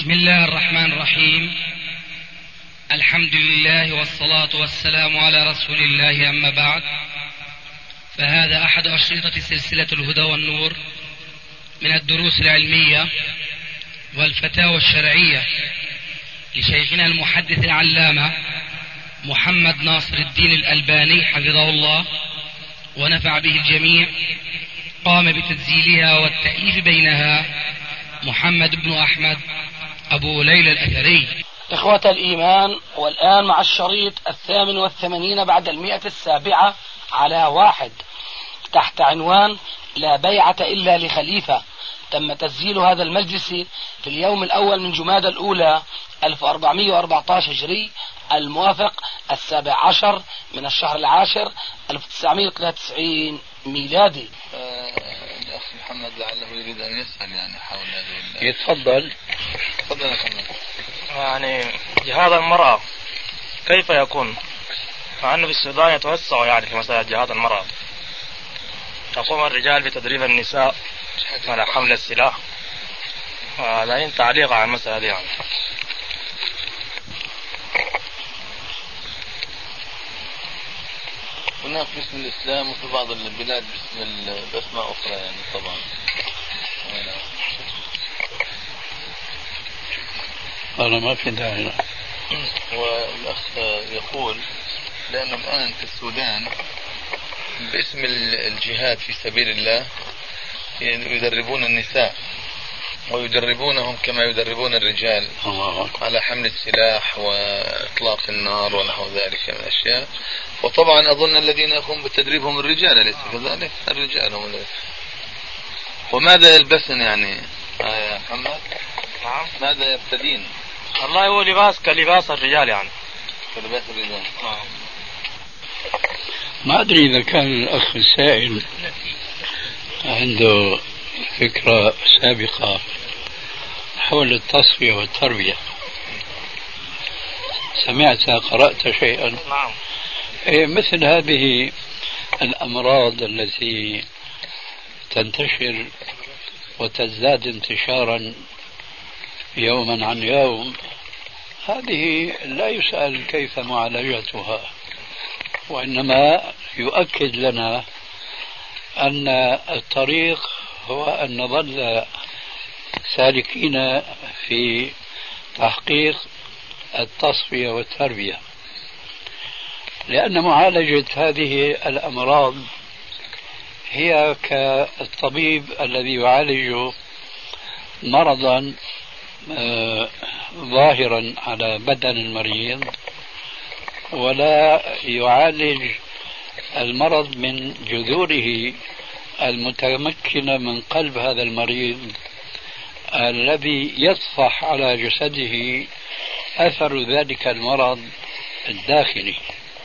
بسم الله الرحمن الرحيم. الحمد لله والصلاة والسلام على رسول الله، أما بعد، فهذا أحد أشرطة سلسلة الهدى والنور من الدروس العلمية والفتاوى الشرعية لشيخنا المحدث العلامة محمد ناصر الدين الألباني حفظه الله ونفع به الجميع. قام بتسجيلها والتأليف بينها محمد بن أحمد أبو ليلى الأثري. إخوة الإيمان، والآن مع الشريط 88 بعد 107 على 1 تحت عنوان لا بيعة إلا لخليفة. تم تسجيل هذا المجلس في اليوم الأول من جمادى الأولى 1414 هجري، الموافق 17 من الشهر العاشر 1993 ميلادي. الأخ محمد لعله يريد أن يسأل حول هذه. يتفضل. تفضل يا محمد. جهاد المرأة كيف يكون؟ مع أنه في السودان يتوسع في مسألة جهاد المرأة، يقوم الرجال بتدريب النساء على حمل السلاح. لين تعليق على المسألة دي هناك باسم الإسلام، وفي بعض البلاد باسماء أخرى طبعا. أنا ما في داعي. والأخ يقول لأنه الآن في السودان باسم الجهاد في سبيل الله يدربون النساء ويدربونهم كما يدربون الرجال على حمل السلاح وإطلاق النار ونحو ذلك من الأشياء. وطبعا أظن الذين يقوم بتدريبهم الرجال، أليس كذلك؟ الرجال هم الذين. وماذا يلبسن يا محمد؟ نعم. ماذا يرتدين؟ والله هو لباس كلباس الرجال كلباس الرجال. ما أدري إذا كان الأخ السائل عنده فكرة سابقة حول التصفية والتربية. سمعت قرأت شيئا؟ نعم. مثل هذه الأمراض التي تنتشر وتزداد انتشارا يوما عن يوم، هذه لا يسأل كيف معالجتها، وإنما يؤكد لنا أن الطريق هو أن نظل سالكين في تحقيق التصفية والتربية، لأن معالجة هذه الأمراض هي كالطبيب الذي يعالج مرضا ظاهرا على بدن المريض ولا يعالج المرض من جذوره المتمكنة من قلب هذا المريض الذي يطفح على جسده أثر ذلك المرض الداخلي.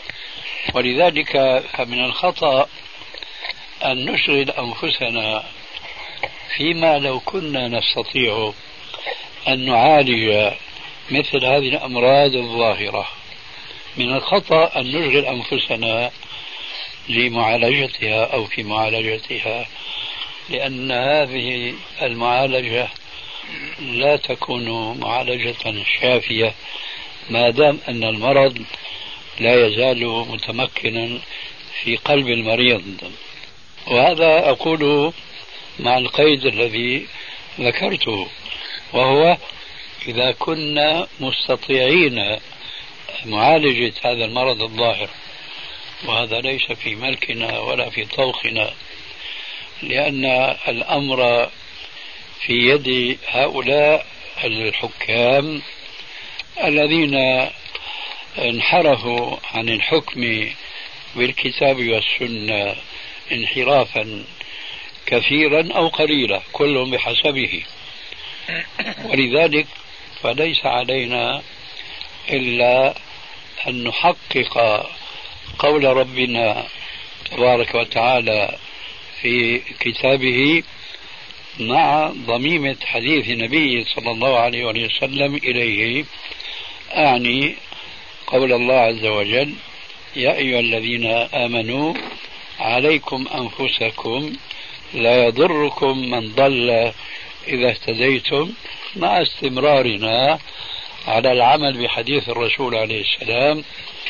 ولذلك فمن الخطأ أن نشغل أنفسنا فيما لو كنا نستطيع أن نعالج مثل هذه الأمراض الظاهرة. من الخطأ أن نشغل أنفسنا لمعالجتها أو في معالجتها، لأن هذه المعالجة لا تكون معالجة شافية ما دام أن المرض لا يزال متمكنا في قلب المريض. وهذا أقول مع القيد الذي ذكرته، وهو إذا كنا مستطيعين معالجة هذا المرض الظاهر، وهذا ليس في ملكنا ولا في طوخنا، لأن الأمر في يد هؤلاء الحكام الذين انحرفوا عن الحكم بالكتاب والسنة انحرافا كثيرا أو قليلا، كل بحسبه. ولذلك فليس علينا إلا أن نحقق قول ربنا تبارك وتعالى في كتابه مع ضميمة حديث النبي صلى الله عليه وسلم إليه، أعني قول الله عز وجل: يا أيها الذين آمنوا عليكم أنفسكم لا يضركم من ضل إذا اهتديتم مع استمرارنا على العمل بحديث الرسول عليه السلام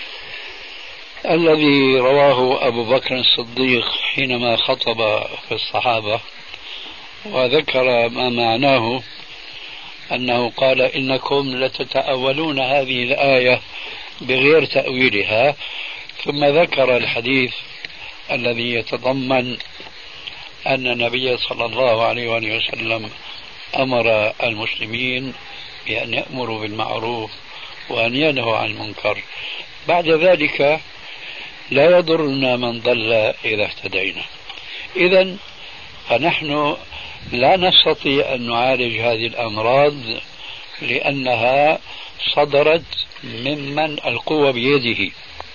الذي رواه أبو بكر الصديق حينما خطب في الصحابة وذكر ما معناه أنه قال إنكم لتتأولون هذه الآية بغير تأويلها، ثم ذكر الحديث الذي يتضمن أن النبي صلى الله عليه وآله وسلم أمر المسلمين بأن يأمروا بالمعروف وأن ينهوا عن المنكر. بعد ذلك لا يضرنا من ضل إذا اهتدينا. إذن فنحن لا نستطيع أن نعالج هذه الأمراض لأنها صدرت ممن القوة بيده،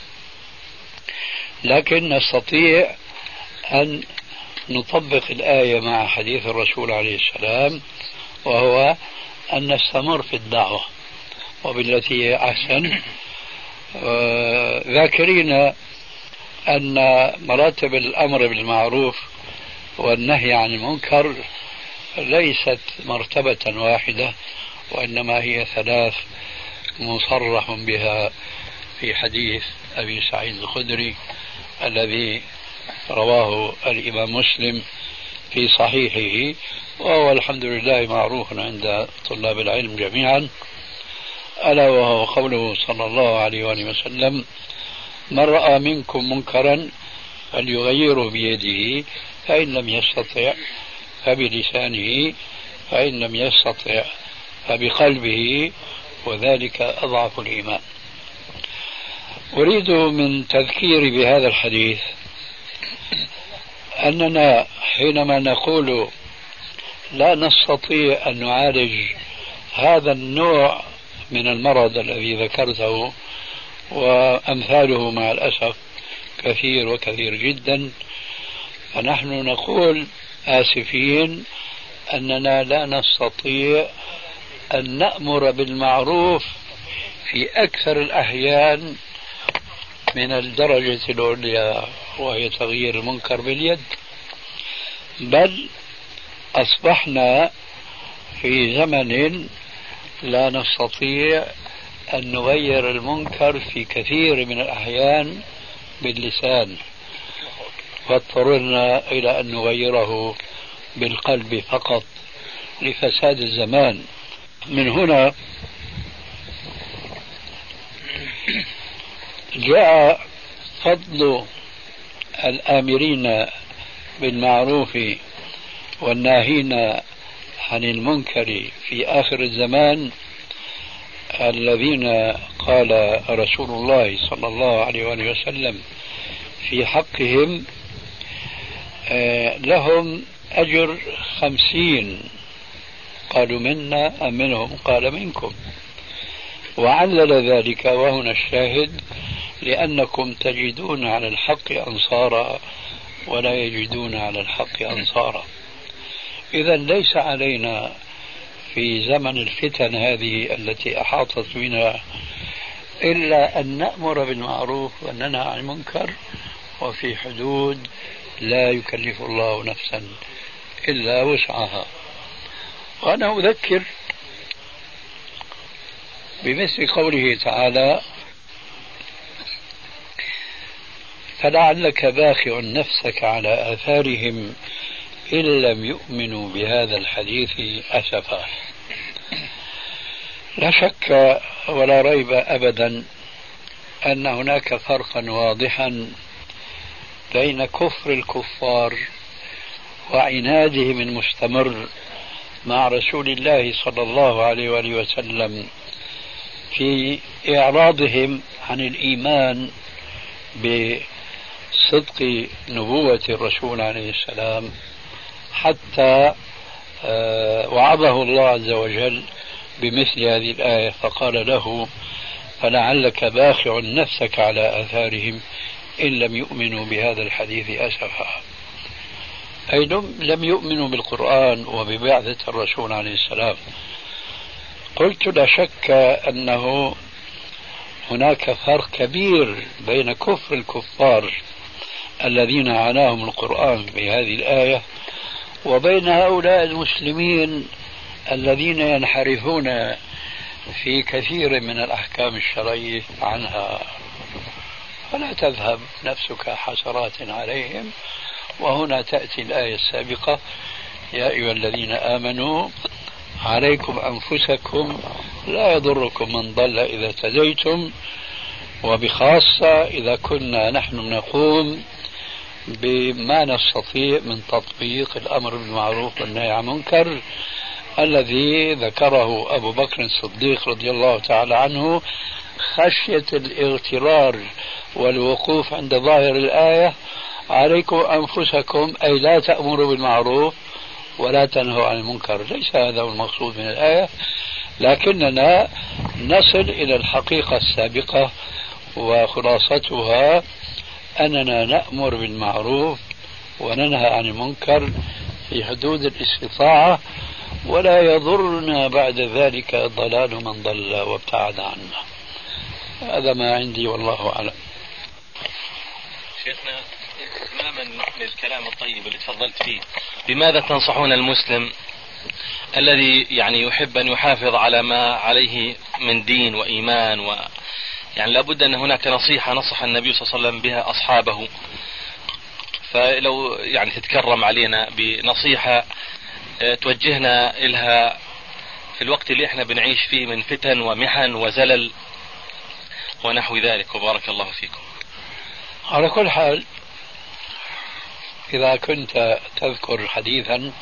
لكن نستطيع أن نطبق الآية مع حديث الرسول عليه السلام، وهو أن نستمر في الدعوة وبالتي هي أحسن، ذاكرين أن مراتب الأمر بالمعروف والنهي عن المنكر ليست مرتبة واحدة، وإنما هي ثلاث مصرح بها في حديث أبي سعيد الخدري الذي رواه الإمام مسلم في صحيحه، وهو الحمد لله معروف عند طلاب العلم جميعا، ألا وهو قوله صلى الله عليه وآله وسلم: من رأى منكم منكرا فليغيره بيده، فإن لم يستطع فبلسانه، فإن لم يستطع فبقلبه، وذلك أضعف الإيمان. أريد من تذكيري بهذا الحديث أننا حينما نقول لا نستطيع أن نعالج هذا النوع من المرض الذي ذكرته، وأمثاله مع الأسف كثير وكثير جدا، فنحن نقول آسفين أننا لا نستطيع أن نأمر بالمعروف في أكثر الأحيان من الدرجة العليا وهي تغيير المنكر باليد، بل أصبحنا في زمن لا نستطيع أن نغير المنكر في كثير من الأحيان باللسان، فاضطررنا إلى أن نغيره بالقلب فقط لفساد الزمان. من هنا جاء فضل الآمرين بالمعروف والناهين عن المنكر في آخر الزمان، الذين قال رسول الله صلى الله عليه وآله وسلم في حقهم لهم أجر 50. قالوا منا أم منهم؟ قال منكم. وعلل ذلك، وهنا الشاهد: لأنكم تجدون على الحق أنصارا ولا يجدون على الحق أنصارا. إذا ليس علينا في زمن الفتن هذه التي أحاطت بنا إلا أن نأمر بالمعروف وننهى عن المنكر، وفي حدود لا يكلف الله نفسا إلا وسعها. وأنا أذكر بمثل قوله تعالى: فلعلك باخع نفسك على آثارهم إن لم يؤمنوا بهذا الحديث أسفا. لا شك ولا ريب أبدا أن هناك فرقا واضحا بين كفر الكفار وعنادهم المستمر مع رسول الله صلى الله عليه وآله وسلم في إعراضهم عن الإيمان بصدق نبوة الرسول عليه السلام، حتى وعظه الله عز وجل بمثل هذه الآية فقال له: فلعلك باخع نفسك على آثارهم إن لم يؤمنوا بهذا الحديث أسفا. أي لم يؤمنوا بالقرآن وببعثة الرسول عليه السلام. قلت لا شك أنه هناك فرق كبير بين كفر الكفار الذين عناهم القرآن بهذه الآية وبين هؤلاء المسلمين الذين ينحرفون في كثير من الأحكام الشرعية عنها، فلا تذهب نفسك حسرات عليهم. وهنا تأتي الآية السابقة: يا أيها الذين آمنوا عليكم أنفسكم لا يضركم من ضل إذا اهتديتم، وبخاصة إذا كنا نحن نقوم بما نستطيع من تطبيق الأمر بالمعروف والنهي عن المنكر الذي ذكره أبو بكر الصديق رضي الله تعالى عنه، خشية الاغترار والوقوف عند ظاهر الآية: عليكم أنفسكم، أي لا تأمروا بالمعروف ولا تنهوا عن المنكر. ليس هذا هو المقصود من الآية، لكننا نصل إلى الحقيقة السابقة، وخلاصتها أننا نأمر بالمعروف وننهى عن المنكر في حدود الاستطاعة، ولا يضرنا بعد ذلك ضلال من ضل وابتعد عنا. هذا ما عندي والله أعلم. شيخنا، إتماما للكلام الطيب اللي تفضلت فيه، بماذا تنصحون المسلم الذي يعني يحب أن يحافظ على ما عليه من دين وإيمان يعني لابد أن هناك نصيحة نصح النبي صلى الله عليه وسلم بها أصحابه، فلو يعني تتكرم علينا بنصيحة توجهنا إلها في الوقت اللي احنا بنعيش فيه من فتن ومحن وزلل ونحو ذلك، وبارك الله فيكم. على كل حال، إذا كنت تذكر حديثا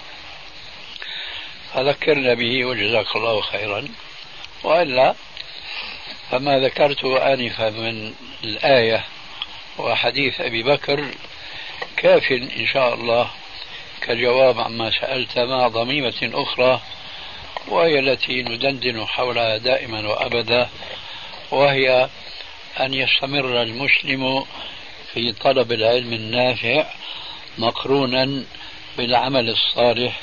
فذكرنا به وجزاك الله خيرا، وإلا فما ذكرته آنفا من الآية وحديث أبي بكر كاف إن شاء الله كجواب عما سألت، مع ضميمة أخرى وهي التي ندندن حولها دائما وأبدا، وهي أن يستمر المسلم في طلب العلم النافع مقرونا بالعمل الصالح،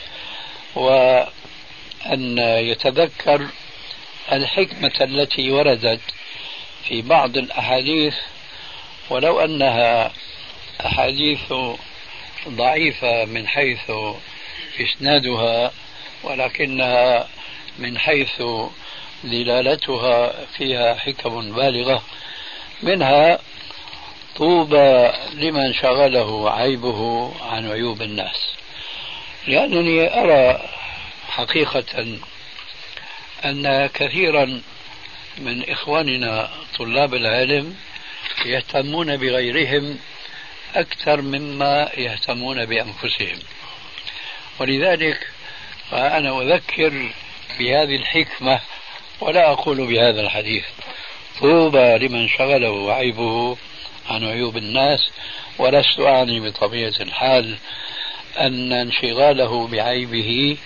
وأن يتذكر الحكمة التي وردت في بعض الأحاديث، ولو أنها أحاديث ضعيفة من حيث إسنادها، ولكنها من حيث دلالتها فيها حكم بالغة. منها: طوبى لمن شغله عيبه عن عيوب الناس. لأنني أرى حقيقة أن كثيرا من إخواننا طلاب العلم يهتمون بغيرهم أكثر مما يهتمون بأنفسهم، ولذلك فأنا أذكر بهذه الحكمة ولا أقول بهذا الحديث: طوبى لمن شغله عيبه عن عيوب الناس. ولست أعني بطبيعة الحال أن انشغاله بعيبه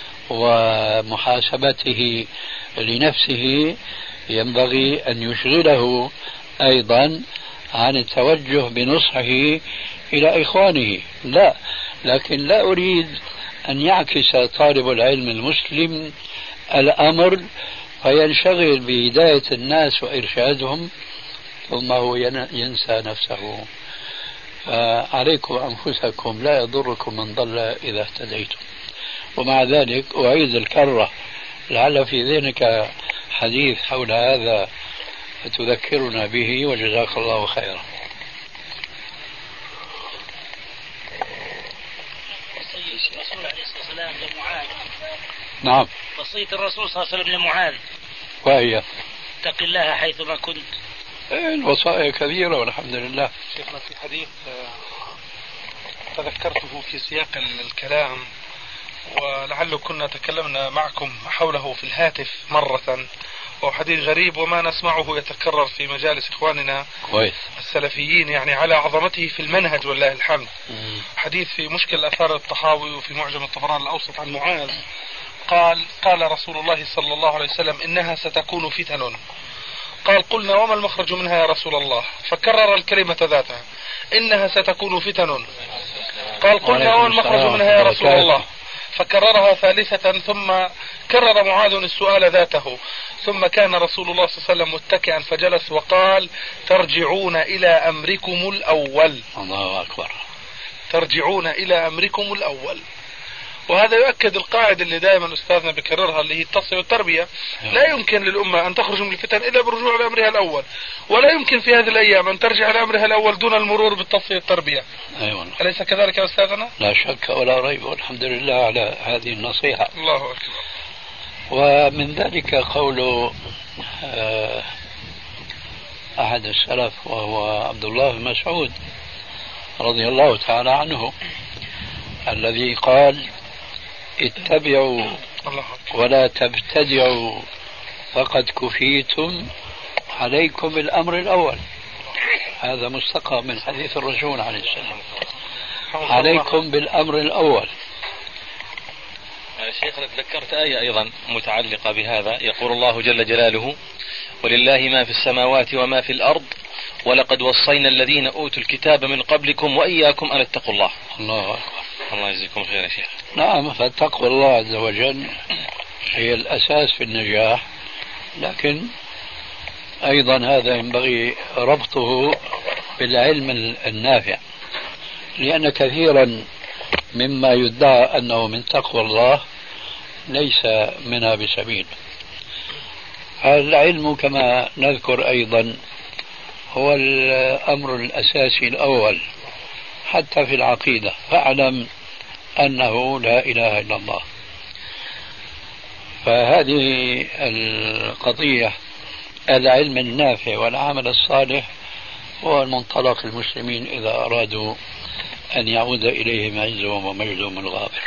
ومحاسبته لنفسه ينبغي أن يشغله أيضا عن التوجه بنصحه إلى إخوانه، لا، لكن لا أريد أن يعكس طالب العلم المسلم الأمر فينشغل بهداية الناس وإرشادهم ثم هو ينسى نفسه. فعليكم أنفسكم لا يضركم من ضل إذا اهتديتم. ومع ذلك أعيد الكرة، لعل في ذهنك حديث حول هذا فتذكرنا به، وجزاك الله خيرا. الرسول عليه الصلاة والسلام لمعاذ. نعم. وصية الرسول صلى الله عليه وسلم لمعاذ وهي: اتق الله حيثما كنت. الوصايا كثيرة والحمد لله. شيخنا، في حديث تذكرته في سياق الكلام، ولعله كنا تكلمنا معكم حوله في الهاتف مرة، وهو حديث غريب وما نسمعه يتكرر في مجالس إخواننا كويس السلفيين، يعني على عظمته في المنهج والله الحمد. حديث في مشكل آثار الطحاوي وفي معجم الطبراني الأوسط عن معاذ قال رسول الله صلى الله عليه وسلم: إنها ستكون فتن. قال: قلنا وما المخرج منها يا رسول الله؟ فكرر الكلمة ذاتها: إنها ستكون فتن. قال: قلنا وما المخرج منها يا رسول الله؟ فكررها ثالثة، ثم كرر معاذ السؤال ذاته، ثم كان رسول الله صلى الله عليه وسلم متكئا فجلس وقال: ترجعون إلى أمركم الأول. الله أكبر. ترجعون إلى أمركم الأول. وهذا يؤكد القاعدة اللي دائما أستاذنا بكررها اللي هي التصفية والتربية. لا يمكن للأمة أن تخرج من الفتن إلا بالرجوع لأمرها الأول، ولا يمكن في هذه الأيام أن ترجع لأمرها الأول دون المرور بالتصفية والتربية. أيوة. أليس كذلك يا أستاذنا؟ لا شك ولا ريب، والحمد لله على هذه النصيحة. الله أكبر. ومن ذلك قول أحد السلف وهو عبد الله بن مسعود رضي الله تعالى عنه، الذي قال: اتبعوا ولا تبتدعوا فقد كفيتم، عليكم بالأمر الأول. هذا مستقى من حديث الرسول عليه السلام، عليكم بالأمر الأول. شيخنا تذكرت آية أيضا متعلقة بهذا، يقول الله جل جلاله: ولله ما في السماوات وما في الأرض ولقد وصينا الذين أوتوا الكتاب من قبلكم وإياكم أن اتقوا الله. الله أكبر. الله يجزيكم خير يا شيخ. نعم، فتقوى الله عز وجل هي الأساس في النجاح، لكن أيضا هذا ينبغي ربطه بالعلم النافع، لأن كثيرا مما يدعى أنه من تقوى الله ليس منها بسبيل. العلم كما نذكر أيضا هو الأمر الأساسي الأول حتى في العقيدة، فاعلم أنه لا إله إلا الله. فهذه القضية، العلم النافع والعمل الصالح، هو المنطلق المسلمين إذا أرادوا أن يعود إليهم عزهم ومجدهم الغابر.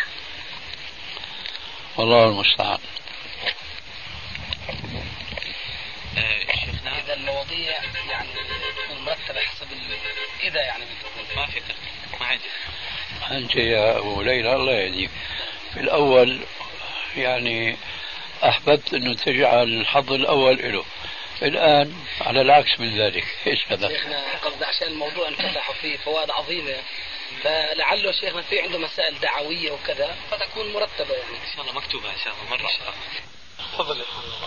والله المستعان. شيخنا إذا المواضيع يعني تكون مرتبة حسب كذا يعني ما فكر ما عندي. أنت يا أبو ليلى الله يهديك، في الأول يعني أحببت أنه تجعل الحظ الأول له، الآن على العكس من ذلك. إيش هذا؟ شيخنا قصدي عشان الموضوع انفتح فيه فوائد عظيمة، فلعله شيخنا في عنده مسائل دعوية وكذا فتكون مرتبة يعني إن شاء الله مكتوبة إن شاء الله مرة. تفضل.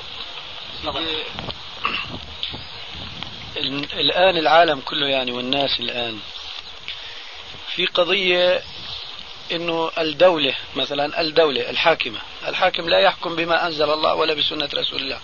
الآن العالم كله يعني والناس الآن في قضية إنه الدولة مثلا، الدولة الحاكم لا يحكم بما أنزل الله ولا بسنة رسول الله،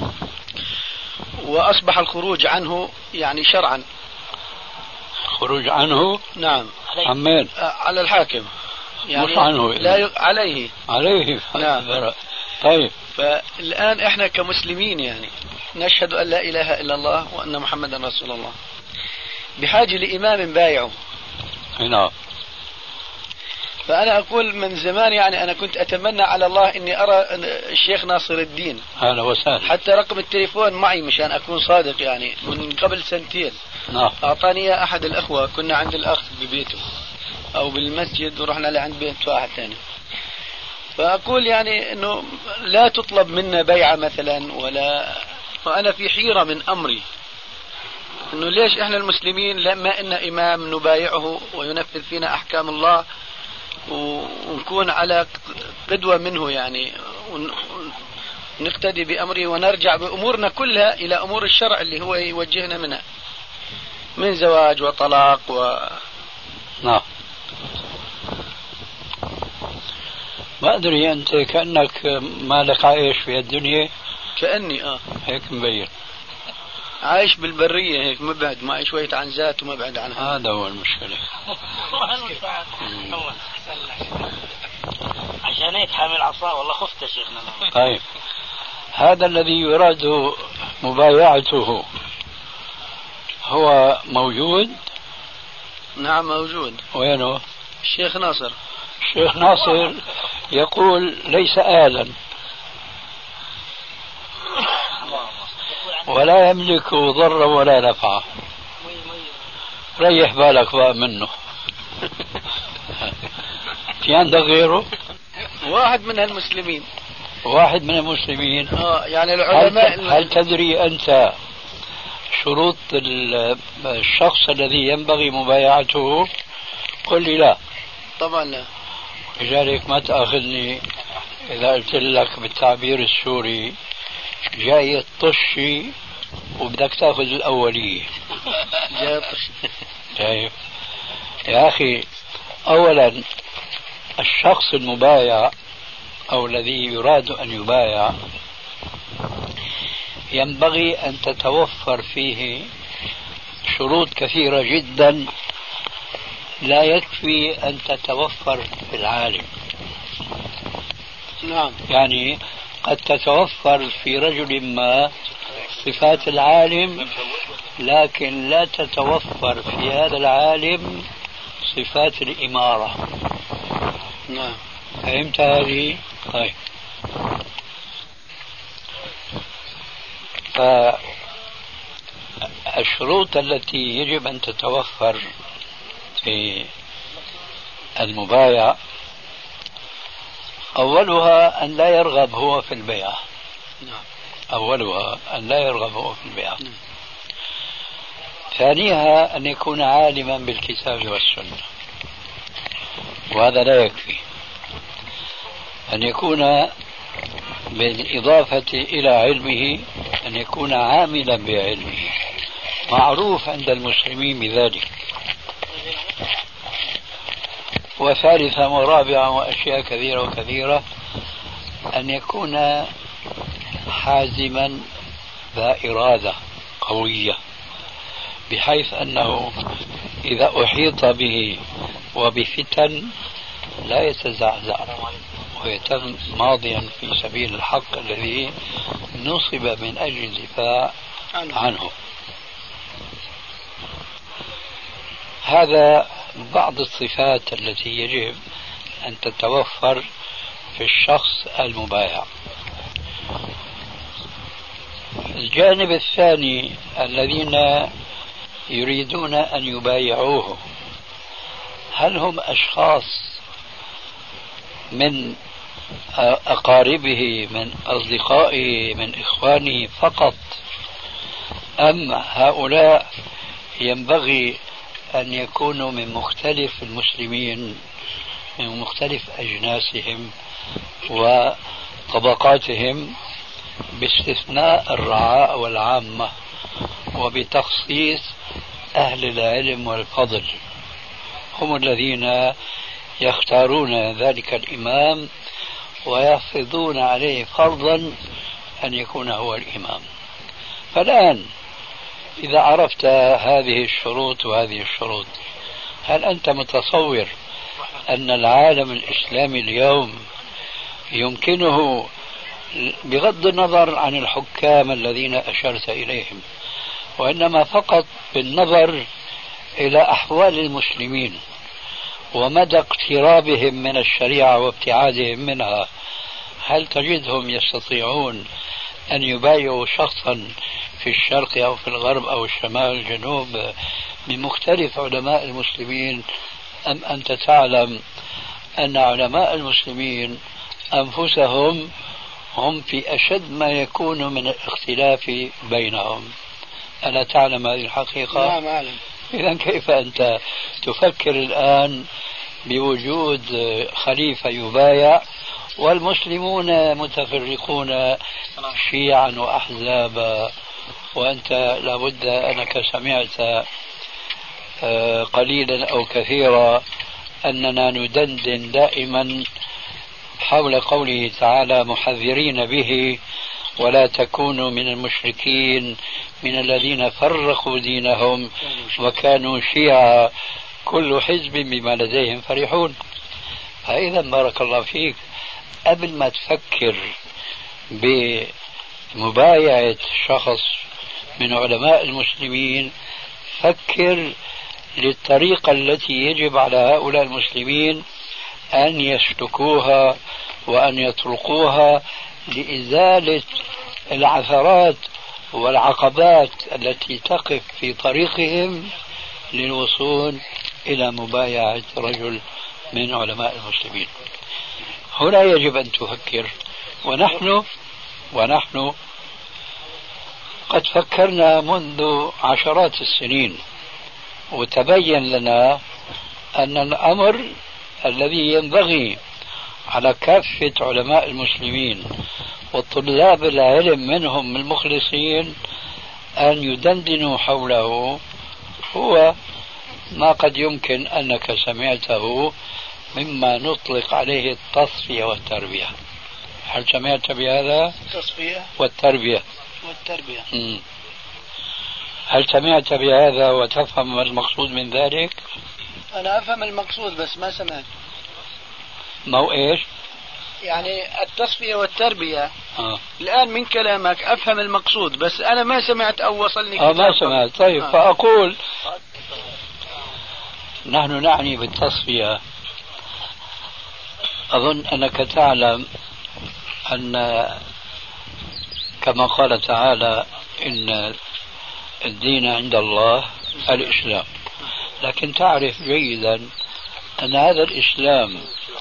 وأصبح الخروج عنه يعني شرعا. خروج عنه؟ نعم. عمين؟ على الحاكم يعني، مش عنه لا عليه. نعم. طيب، فالآن إحنا كمسلمين يعني نشهد أن لا إله إلا الله وأن محمدا رسول الله، بحاجة لإمام بايعه. نعم. فأنا أقول من زمان يعني أنا كنت أتمنى على الله إني أرى الشيخ ناصر الدين. أهلا وسهلا. حتى رقم التليفون معي مشان أكون صادق، يعني من قبل سنتين. نعم. أعطاني إياه أحد الأخوة، كنا عند الأخ ببيته أو بالمسجد ورحنا لعند بيت واحد ثاني. فأقول يعني إنه لا تطلب منا بيعة مثلا ولا، فأنا في حيرة من أمري إنه ليش إحنا المسلمين لما إن إمام نبايعه وينفذ فينا أحكام الله ونكون على قدوة منه يعني، ونقتدي بأمره ونرجع بأمورنا كلها إلى أمور الشرع اللي هو يوجهنا منها من زواج وطلاق نعم. ما أدري أنت كأنك مالك عايش في الدنيا. كأني هيك مبين عايش بالبرية هيك مبعد، ما شوية عن ذات ومبعد عنها. هذا هو المشكلة. عشان هيك حامل عصا والله خفت يا شيخنا. طيب، هذا الذي يراد مبايعته هو موجود؟ نعم موجود. وينه؟ الشيخ ناصر. الشيخ ناصر يقول ليس آلا ولا يملك ضرا ولا نفعا. ريح بالك بقى منه. في عندك غيره؟ واحد من المسلمين. واحد من المسلمين. يعني العلماء. هل تدري أنت شروط الشخص الذي ينبغي مبايعته؟ قل لي لا. طبعا لا. لذلك ما تأخذني إذا قلت لك بالتعبير السوري جاي الطشي وبدك تأخذ الأولية. جاي الطشي. طيب يا أخي، أولا الشخص المبايع أو الذي يراد أن يبايع ينبغي أن تتوفر فيه شروط كثيرة جدا، لا يكفي أن تتوفر في العالم. نعم. يعني قد تتوفر في رجل ما صفات العالم، لكن لا تتوفر في هذا العالم صفات الإمارة. نعم. فهمت هذه؟ طيب. فالشروط التي يجب أن تتوفر في المبايع أولها أن لا يرغب هو في البيع. أولها أن لا يرغب هو في البيع. ثانيها أن يكون عالما بالكتاب والسنة، وهذا لا يكفي. أن يكون بالإضافة إلى علمه أن يكون عاملا بعلمه، معروف عند المسلمين بذلك. وثالثا ورابعا وأشياء كثيرة وكثيرة أن يكون حازما ذا إرادة قوية، بحيث أنه إذا أحيط به وبفتن لا يتزعزع ويتم ماضيا في سبيل الحق الذي نصب من أجل الدفاع عنه. هذا بعض الصفات التي يجب أن تتوفر في الشخص المبايع. الجانب الثاني الذين يريدون أن يبايعوه، هل هم أشخاص من أقاربه، من أصدقائه، من إخوانه فقط، أم هؤلاء ينبغي أن يكونوا من مختلف المسلمين، من مختلف أجناسهم وطبقاتهم، باستثناء الرعاء والعامة، وبتخصيص أهل العلم والفضل، هم الذين يختارون ذلك الإمام ويفرضون عليه فرضا أن يكون هو الإمام. فالآن إذا عرفت هذه الشروط وهذه الشروط، هل أنت متصور أن العالم الإسلامي اليوم يمكنه، بغض النظر عن الحكام الذين أشرت إليهم، وإنما فقط بالنظر إلى أحوال المسلمين ومدى اقترابهم من الشريعة وابتعادهم منها، هل تجدهم يستطيعون أن يبايعوا شخصا في الشرق أو في الغرب أو الشمال الجنوب من مختلف علماء المسلمين؟ أم أنت تعلم أن علماء المسلمين أنفسهم هم في أشد ما يكون من الاختلاف بينهم؟ ألا تعلم هذه الحقيقة؟ نعم أعلم. إذن كيف أنت تفكر الآن بوجود خليفة يبايع والمسلمون متفرقون شيعا وأحزابا، وأنت لابد أنك سمعت قليلا أو كثيرا أننا ندندن دائما حول قوله تعالى محذرين به ولا تكونوا من المشركين من الذين فرقوا دينهم وكانوا شيعا كل حزب بما لديهم فرحون. فإذا بارك الله فيك، قبل ما تفكر بمبايعة شخص من علماء المسلمين فكر للطريقة التي يجب على هؤلاء المسلمين أن يسلكوها وأن يطرقوها لإزالة العثرات والعقبات التي تقف في طريقهم للوصول إلى مبايعة رجل من علماء المسلمين. هنا يجب أن تفكر، ونحن قد فكرنا منذ عشرات السنين، وتبين لنا أن الأمر الذي ينبغي على كافة علماء المسلمين وطلاب العلم منهم المخلصين أن يدندنوا حوله هو ما قد يمكن أنك سمعته مما نطلق عليه التصفية والتربية. هل سمعت بهذا؟ التصفية والتربية. هل سمعت بهذا وتفهم ما المقصود من ذلك؟ أنا أفهم المقصود بس ما سمعت. ما هو إيش؟ يعني التصفية والتربية. الآن من كلامك أفهم المقصود بس أنا ما سمعت أو وصلني ما سمعت. طيب فأقول نحن نعني بالتصفية. أظن أنك تعلم أن كما قال تعالى إن الدين عند الله الإسلام، لكن تعرف جيدا أن هذا الإسلام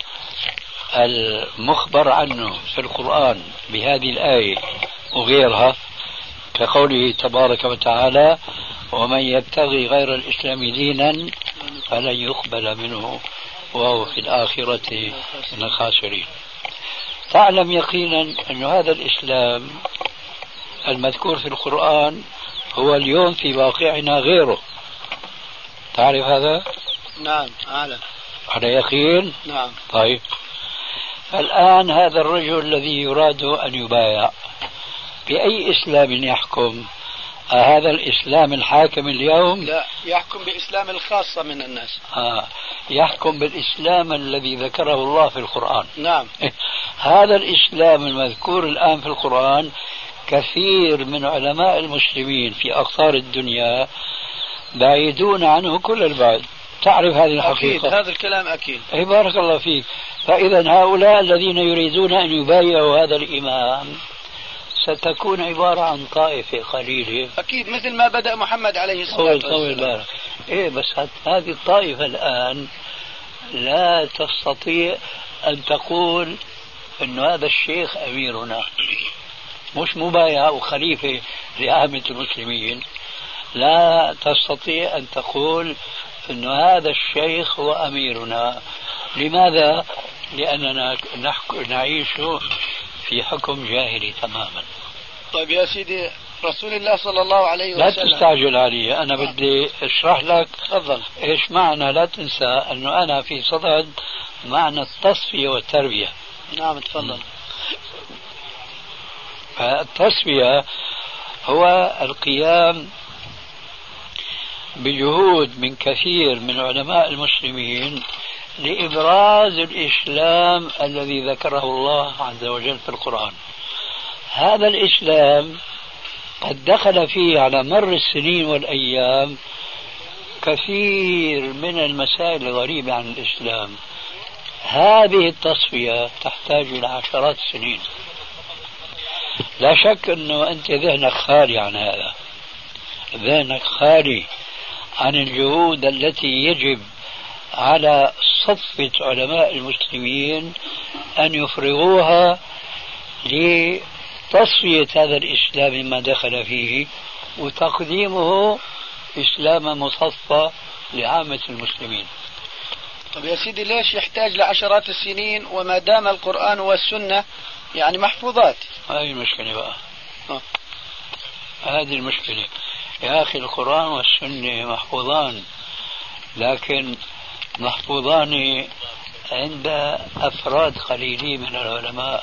المخبر عنه في القرآن بهذه الآية وغيرها كقوله تبارك وتعالى ومن يبتغي غير الإسلام دينا فلن يقبل منه وهو في الآخرة من الخاسرين. تعلم يقينا أن هذا الإسلام المذكور في القرآن هو اليوم في واقعنا غيره. تعرف هذا؟ نعم أعلم. على يقين؟ نعم. طيب الآن هذا الرجل الذي يراد أن يبايع بأي إسلام يحكم؟ هذا الإسلام الحاكم اليوم؟ لا، يحكم بإسلام الخاصة من الناس. يحكم بالإسلام الذي ذكره الله في القرآن. نعم. هذا الإسلام المذكور الآن في القرآن كثير من علماء المسلمين في أقطار الدنيا بعيدون عنه كل البعد. تعرف هذه الحقيقة؟ أكيد هذا الكلام أكيد. بارك الله فيك. فإذا هؤلاء الذين يريدون أن يبايعوا هذا الإمام ستكون عبارة عن طائفة قليلة. أكيد مثل ما بدأ محمد عليه الصلاة والسلام. بس هذه الطائفة الآن لا تستطيع أن تقول أن هذا الشيخ أميرنا، مش مبايع وخليفة لعامة المسلمين. لا تستطيع أن تقول أن هذا الشيخ هو أميرنا. لماذا؟ لأننا نعيش في حكم جاهلي تماما. طيب يا سيدي رسول الله صلى الله عليه وسلم. لا تستعجل علي، أنا بدي أشرح لك. تفضل. إيش معنى؟ لا تنسى أنه أنا في صدد معنى التصفية والتربية. نعم تفضل. التصفية هو القيام بجهود من كثير من علماء المسلمين لإبراز الإسلام الذي ذكره الله عز وجل في القرآن. هذا الإسلام قد دخل فيه على مر السنين والأيام كثير من المسائل الغريبة عن الإسلام. هذه التصفية تحتاج إلى عشرات السنين. لا شك أنه أنت ذهنك خالي عن هذا، ذهنك خالي عن الجهود التي يجب على صفة علماء المسلمين أن يفرغوها لتصفية هذا الإسلام مما دخل فيه وتقديمه إسلام مصفى لعامة المسلمين. طيب يا سيدي ليش يحتاج لعشرات السنين وما دام القرآن والسنة يعني محفوظات؟ هذه المشكلة بقى. هذه المشكلة يا أخي. القرآن والسنة محفوظان، لكن محفوظان عند أفراد قليلين من العلماء،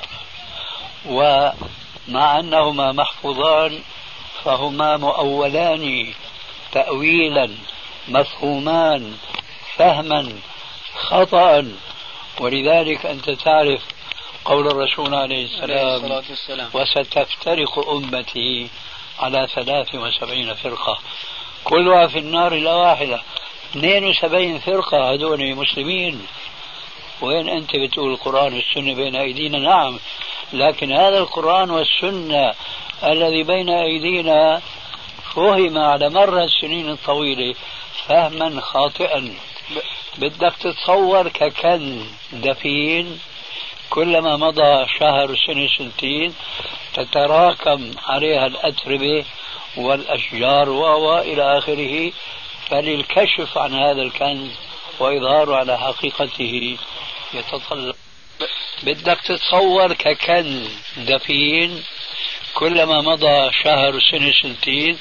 ومع أنهما محفوظان فهما مؤولان تأويلا مفهومان فهما خطأ. ولذلك أنت تعرف قول الرسول عليه السلام وستفترق أمتي على 73 فرقة كلها في النار إلا واحدة. 72 فرقة هذول مسلمين. وين أنت بتقول القرآن والسنة بين أيدينا؟ نعم، لكن هذا القرآن والسنة الذي بين أيدينا فهم على مر السنين الطويلة فهما خاطئا. بدك تتصور ككنز دفين كلما مضى شهر سنة سنتين تتراكم عليها الأتربة والأشجار وإلى آخره. فللكشف عن هذا الكنز وإظهاره على حقيقته يتطلب. بدك تتصور ككنز دفين كلما مضى شهر سنة سنتين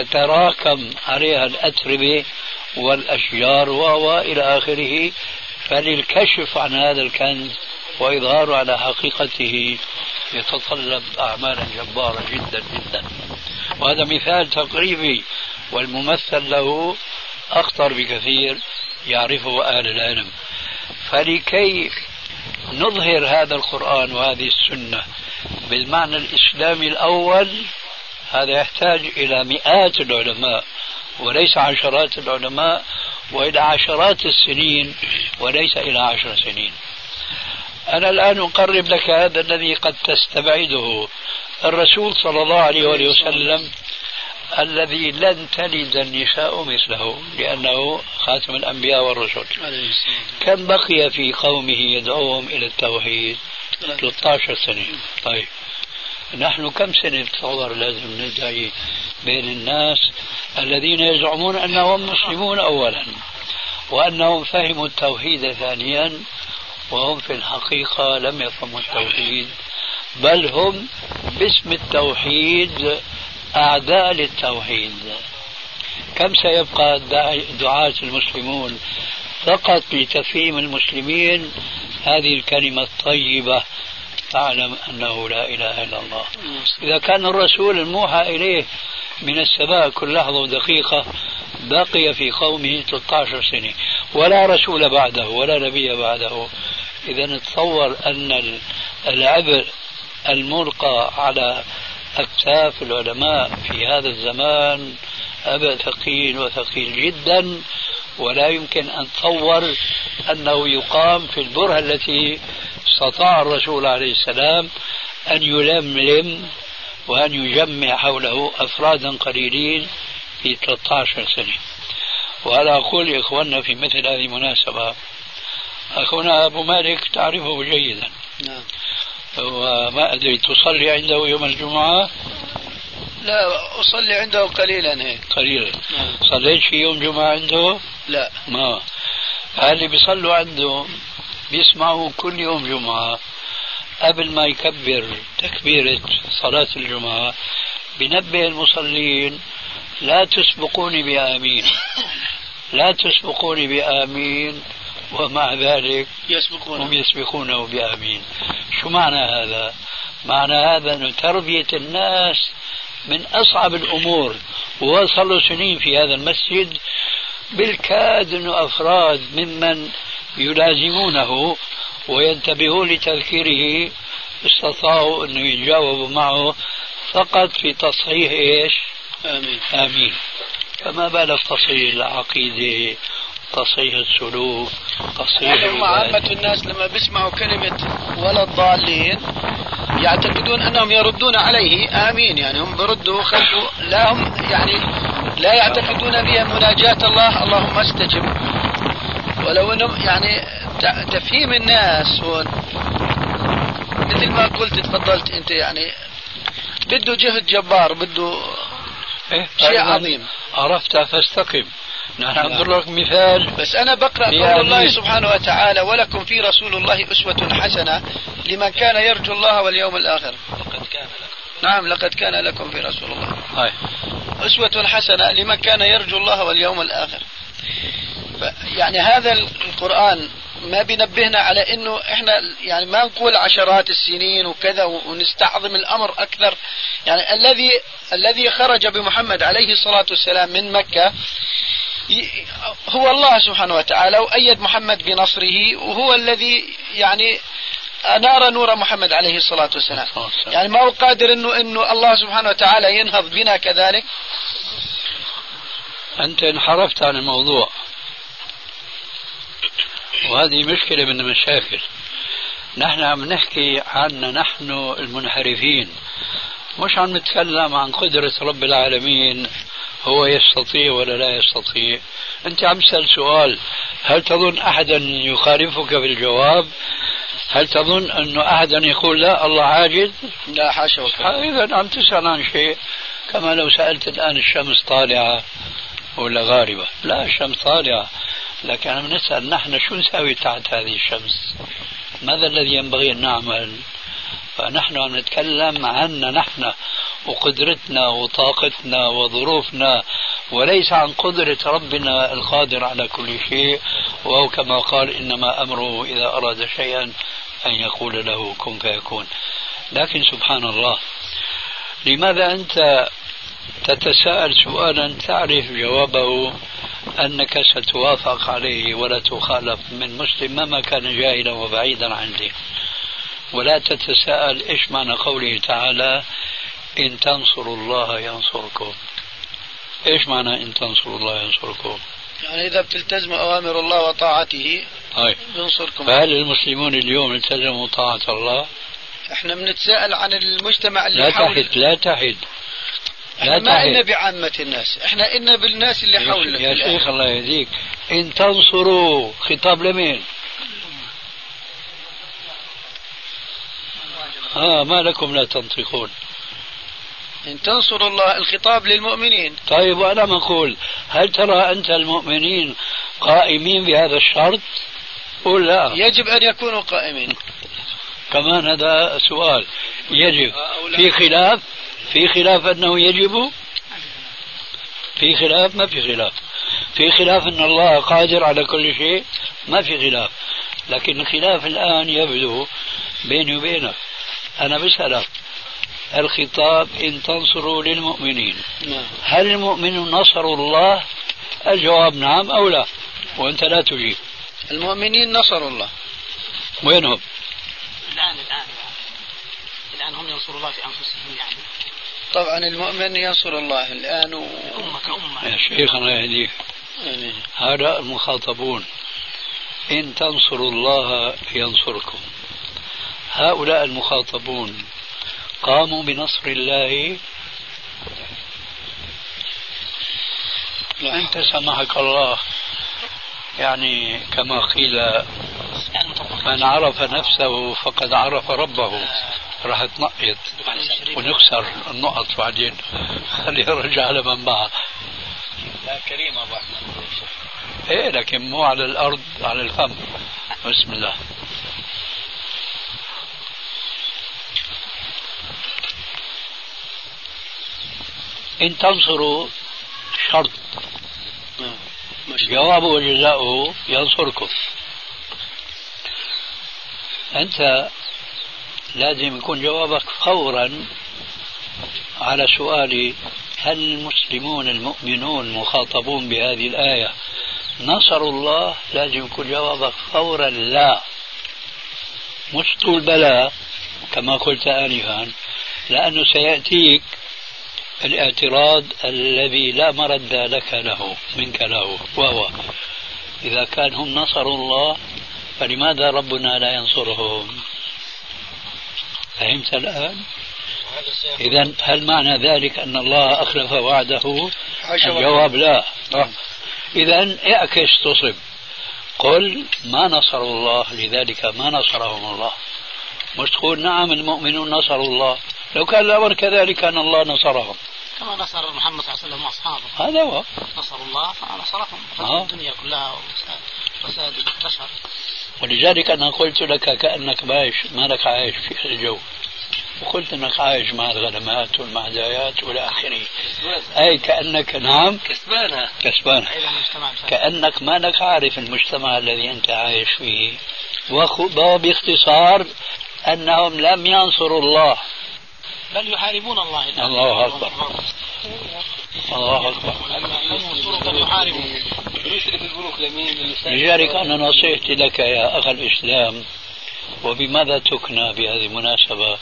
تتراكم عليها الأتربة والأشجار وإلى آخره. فللكشف عن هذا الكنز وإظهاره على حقيقته يتطلب أعمالا جبارة جدا جدا. وهذا مثال تقريبي، والممثل له أخطر بكثير يعرفه أهل العلم. فلكي نظهر هذا القرآن وهذه السنة بالمعنى الإسلامي الأول، هذا يحتاج إلى مئات العلماء وليس عشرات العلماء، وإلى عشرات السنين وليس إلى 10 سنين. أنا الآن أقرب لك هذا الذي قد تستبعده. الرسول صلى الله عليه وسلم الذي لن تلد النساء مثله لأنه خاتم الأنبياء والرسل، كم بقي في قومه يدعوهم إلى التوحيد؟ 13 سنة. طيب نحن كم سنة تصور لازم ندعي بين الناس الذين يزعمون أنهم مسلمون أولا وأنهم فهموا التوحيد ثانيا، وهم في الحقيقة لم يفهموا التوحيد، بل هم باسم التوحيد أعداء للتوحيد. كم سيبقى دعاة المسلمون فقط لتفهيم المسلمين هذه الكلمة الطيبة، تعلم أنه لا إله إلا الله. إذا كان الرسول الموحى إليه من السماء كل لحظة ودقيقة بقي في قومه 13 سنة ولا رسول بعده ولا نبي بعده، إذا نتصور أن العبء الملقى على أكتاف العلماء في هذا الزمان عبء ثقيل وثقيل جدا، ولا يمكن أن تصور أنه يقام في البرهة التي استطاع الرسول عليه السلام أن يلملم وأن يجمع حوله أفرادا قليلين في 13 سنة. وأنا أقول لإخواننا في مثل هذه المناسبة، أخونا أبو مالك تعرفه جيدا. نعم. وما أدري تصلي عنده يوم الجمعة؟ لا أصلي عنده قليلا هيك. قليلا. صليت في يوم جمعة عنده؟ لا. ما اللي بيصلوا عنده بيسمعوا كل يوم جمعة قبل ما يكبر تكبيرة صلاة الجمعة بنبه المصلين: لا تسبقوني بآمين، لا تسبقوني بآمين، ومع ذلك هم يسبقونه بآمين. شو معنى هذا؟ معنى هذا أن تربية الناس من أصعب الأمور، ووصلوا سنين في هذا المسجد بالكاد أن أفراد ممن يلازمونه وينتبهون لتذكيره استطاعوا أن يجاوبوا معه فقط في تصحيح إيش؟ آمين. آمين. فما بالك تصحيح العقيدة، تصحيح السلوك، تصحيح عامة الناس لما بيسمعوا كلمة ولا الضالين يعتقدون أنهم يردون عليه آمين، يعني هم بردوا خلفوا، لا هم يعني لا يعتقدون بها مناجاة الله اللهم استجب. ولو أنهم يعني تفهيم الناس هون مثل ما قلت تفضلت أنت، يعني بده جهد جبار، بده شيء عظيم. عرفت فاستقم. نحن نضرب لك مثال، بس أنا بقرأ قول الله سبحانه وتعالى: ولكم في رسول الله أسوة حسنة لمن كان يرجو الله واليوم الآخر. لقد كان لكم. نعم، لقد كان لكم في رسول الله أسوة حسنة لمن كان يرجو الله واليوم الآخر. يعني هذا القرآن ما بينبهنا على انه احنا يعني ما نقول عشرات السنين وكذا ونستعظم الامر اكثر. يعني الذي خرج بمحمد عليه الصلاة والسلام من مكة هو الله سبحانه وتعالى، وأيد محمد بنصره، وهو الذي يعني أنار نور محمد عليه الصلاة والسلام. يعني ما هو قادر انه الله سبحانه وتعالى ينهض بنا كذلك. أنت انحرفت عن الموضوع، وهذه مشكلة من المشاكل. نحن عم نحكي عنا نحن المنحرفين، مش عم نتكلم عن قدرة رب العالمين، هو يستطيع ولا لا يستطيع. أنت عم تسأل سؤال، هل تظن أحدا يخالفك في الجواب؟ هل تظن أنه أحدا يقول لا الله عاجز؟ لا حاشا وكذا. إذا عم تسأل عن شيء كما لو سألت الآن الشمس طالعة ولا غاربة. لا، الشمس طالعة، لكن عم نسأل نحن شو نسوي تحت هذه الشمس؟ ماذا الذي ينبغي أن نعمل؟ فنحن عم نتكلم عنا نحن، وقدرتنا وطاقتنا وظروفنا، وليس عن قدرة ربنا القادر على كل شيء، وهو كما قال إنما أمره إذا أراد شيئا أن يقول له كن فيكون. لكن سبحان الله، لماذا أنت تتساءل سؤالا تعرف جوابه أنك ستوافق عليه ولا تخالف من مسلم مهما كان جاهلا وبعيدا عن دين؟ ولا تتساءل إيش معنى قوله تعالى إن تنصروا الله ينصركم؟ إيش معنى إن تنصروا الله ينصركم؟ يعني إذا بتلتزموا أوامر الله وطاعته ينصركم. فهل المسلمون اليوم التزموا طاعة الله؟ احنا بنتساءل عن المجتمع اللي لا تحد ما إنا بعامة الناس، احنا إنا بالناس اللي حولنا. يا شيخ الله يهديك، إن تنصروا خطاب لمين؟ ما لكم لا تنطقون؟ إن تنصروا الله الخطاب للمؤمنين. طيب وأنا أقول هل ترى أنت المؤمنين قائمين بهذا الشرط قل لا؟ يجب أن يكونوا قائمين. كمان هذا سؤال. يجب في خلاف أنه يجب، في خلاف ما في خلاف، في خلاف أن الله قادر على كل شيء ما في خلاف، لكن الخلاف الآن يبدو بيني وبينك. أنا بسألك الخطاب إن تنصروا للمؤمنين، هل المؤمنون نصروا الله؟ الجواب نعم أو لا، وأنت لا تجيب. المؤمنين نصروا الله. وينهم؟ الآن هم ينصروا الله في أنفسهم يعني. طبعا المؤمن ينصر الله الآن كأمة. يا شيخ الله يهديك، هؤلاء المخاطبون إن تنصروا الله ينصركم، هؤلاء المخاطبون قاموا بنصر الله؟ أنت سمحك الله، يعني كما قيل من عرف نفسه فقد عرف ربه. راح تنقط ونكسر النقط بعدين، خليه يرجع على منبعه. لا كريم أبو أحمد. إيه لكن مو على الأرض، على الفم. بسم الله. إن تنصروا شرط، جوابه وجزاؤه ينصركم. أنت لازم يكون جوابك فورا على سؤالي هل المسلمون المؤمنون مخاطبون بهذه الآية نصروا الله؟ لازم يكون جوابك فورا لا، مش طول بلا كما قلت آنفا، لأنه سيأتيك الاعتراض الذي لا مرد لك له منك له، وهو إذا كان هم نصروا الله فلماذا ربنا لا ينصرهم؟ فهمت الآن؟ إذن هل معنى ذلك أن الله أخلف وعده؟ الجواب لا. إذن اعكس تصب، قل ما نصروا الله لذلك ما نصرهم الله، مش تقول نعم المؤمنون نصروا الله، لو كان الأمر كذلك أن الله نصرهم كما نصر محمد صلى الله عليه وسلم وأصحابه. هذا هو نصروا الله فنصرهم في الدنيا كلها وفساد البشر. ولذلك أنا قلت لك كأنك ما لك عايش في الجو، وقلت أنك عايش مع الغنمات والمعدايات والى آخره، أي كأنك نعم كسبانة كأنك ما لك عارف المجتمع الذي أنت عايش فيه. وباختصار أنهم لم ينصروا الله بل يحاربون الله. الله أكبر، الله أكبر. لذلك أنا نصيحتي لك يا أخ الإسلام، وبماذا تكنى بهذه المناسبة؟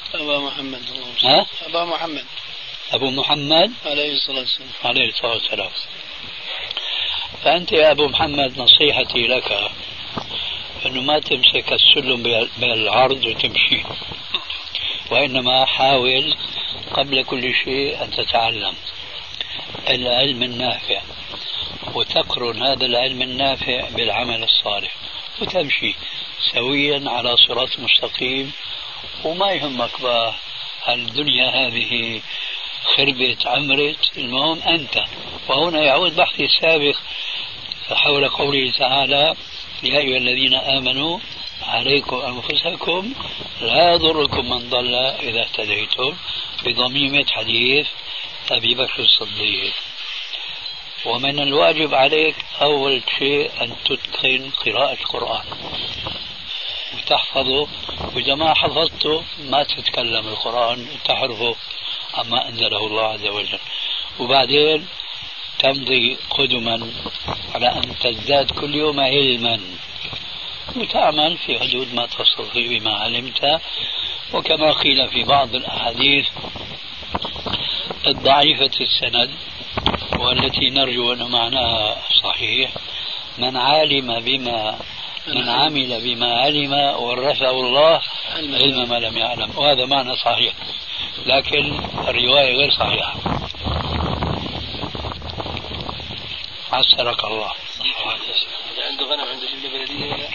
أبو محمد عليه الصلاة والسلام. فأنت يا أبو محمد نصيحتي لك أنه ما تمسك السلم بالعرض وتمشي، وإنما حاول قبل كل شيء أن تتعلم العلم النافع، وتقرن هذا العلم النافع بالعمل الصالح، وتمشي سويا على صراط مستقيم. وما يهمك بقى الدنيا هذه خربت عمرت، المهم أنت. وهنا يعود بحثي السابق حول قوله تعالى يا أيها الذين آمنوا عليكم أنفسكم لا يضركم من ضل إذا اهتديتم. بضميمة حديث أبي بكر الصديق. ومن الواجب عليك أول شيء أن تتقن قراءة القرآن وتحفظه، وإذا ما حفظته ما تتكلم القرآن وتحرفه عما أنزله الله عز وجل. وبعدين تمضي قدما على أن تزداد كل يوم علما وتعمل في حدود ما تستطيع بما علمت. وكما قيل في بعض الأحاديث الضعيفة السند والتي نرجو أن معناها صحيح: من عمل بما علم ورثه الله علم ما لم يعلم. وهذا معنى صحيح، لكن الرواية غير صحيحة. عسرك الله. عنده غنم عنده جبنة بلدية.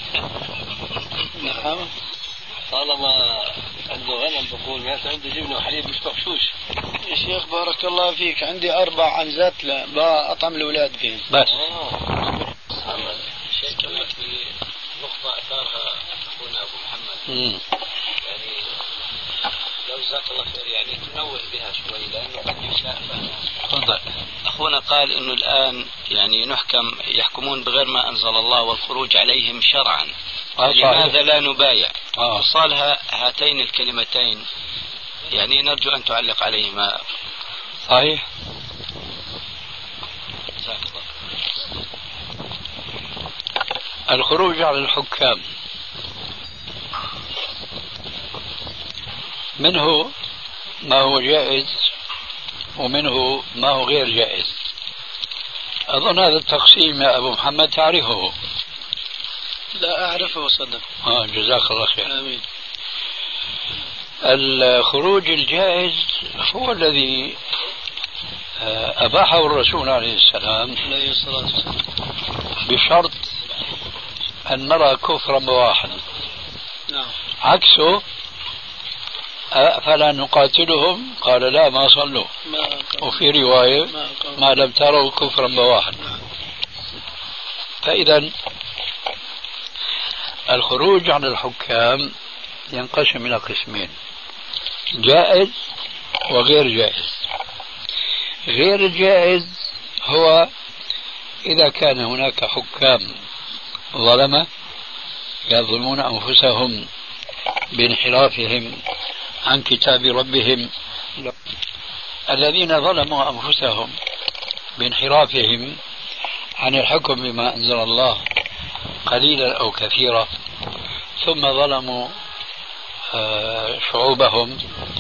نعم. طالما عنده غنم بقول معناته عنده جبنة وحليب مش مغشوش. يا شيخ بارك الله فيك، عندي 4 عنزات بأطعم الأولاد فيهم بس. شيخ كمان في نقطة أثارها أخونا أبو محمد، يعني لو جزاك الله خير يعني تنوه بها شوي لأنه قد يشاء. تفضل. أخونا قال إنه الآن يعني يحكمون بغير ما أنزل الله والخروج عليهم شرعا، لماذا لا نبايع؟ وصالها هاتين الكلمتين يعني نرجو أن تعلق عليهما. صحيح. الخروج على الحكام منه ما هو جائز ومنه ما هو غير جائز. أظن هذا التقسيم يا أبو محمد تعرفه. لا أعرفه صدق. جزاك الله خير. آمين. الخروج الجائز هو الذي أباحه الرسول عليه السلام بشرط أن نرى كفرا بواحا. نعم. عكسه فلا نقاتلهم، قال لا ما صلوا. وفي رواية ما لم تروا كفرا بواحا. فإذا الخروج عن الحكام ينقسم إلى قسمين: جائز وغير جائز. غير الجائز هو إذا كان هناك حكام ظلمة يظلمون أنفسهم بانحرافهم عن كتاب ربهم. الذين ظلموا أنفسهم بانحرافهم عن الحكم بما أنزل الله قليلا أو كثيرا، ثم ظلموا شعوبهم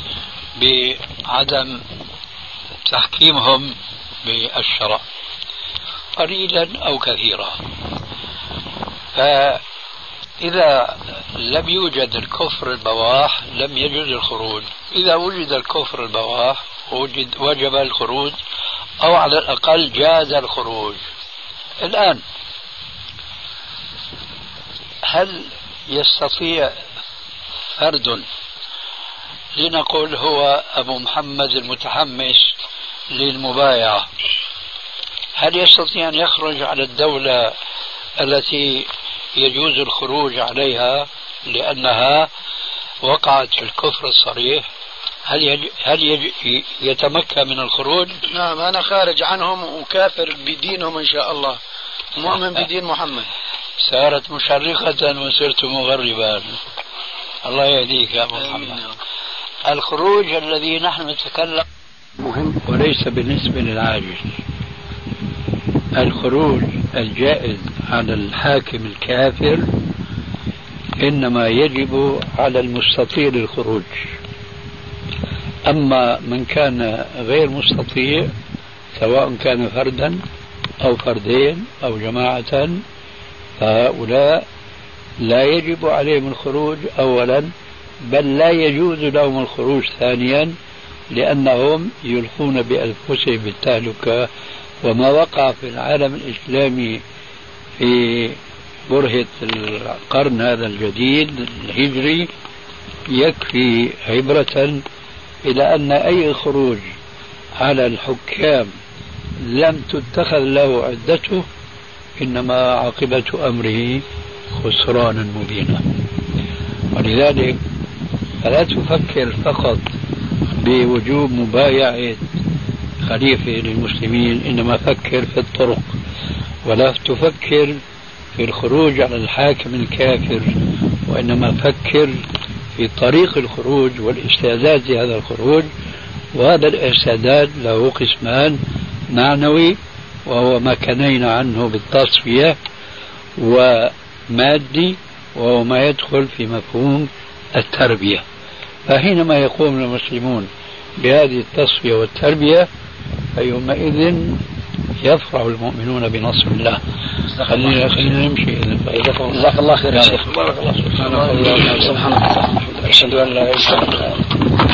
بعدم تحكيمهم بالشرع قليلا أو كثيرا. فإذا لم يوجد الكفر البواح لم يجوز الخروج. إذا وجد الكفر البواح وجب الخروج، أو على الأقل جاز الخروج. الآن هل يستطيع فرد، لنقول هو أبو محمد المتحمس للمبايعة، هل يستطيع أن يخرج على الدولة التي يجوز الخروج عليها لأنها وقعت في الكفر الصريح؟ هل يتمكن من الخروج؟ نعم، أنا خارج عنهم وكافر بدينهم إن شاء الله، مؤمن بدين محمد. صارت مشرقة وصرت مغربا. الله يهديك يا أبو محمد. الخروج الذي نحن نتكلم مهم وليس بالنسبة للعاجز. الخروج الجائز على الحاكم الكافر إنما يجب على المستطيع للخروج. أما من كان غير مستطيع سواء كان فردا أو فردين أو جماعة فهؤلاء لا يجب عليهم الخروج أولا، بل لا يجوز لهم الخروج ثانيا، لأنهم يلقون بأنفسهم بالتهلكة. وما وقع في العالم الإسلامي في برهة القرن هذا الجديد الهجري يكفي عبرة إلى أن أي خروج على الحكام لم تتخذ له عدته إنما عاقبة أمره خسرانا مبينا. ولذلك فلا تفكر فقط بوجوب مبايعة خليفة للمسلمين، إنما فكر في الطرق ولا تفكر في الخروج على الحاكم الكافر، وإنما فكر في طريق الخروج والاستعداد لهذا الخروج. وهذا الاستعداد له قسمان: معنوي وهو ما كنينا عنه بالتصفية، ومادي وهو ما يدخل في مفهوم التربية. فحينما يقوم المسلمون بهذه التصفية والتربية فيومئذ يفرح المؤمنون بنصر الله. خلينا نمشي. جزاك الله خير يا شيخ. بارك الله. سبحان الله. أشهد أن لا إله إلا الله.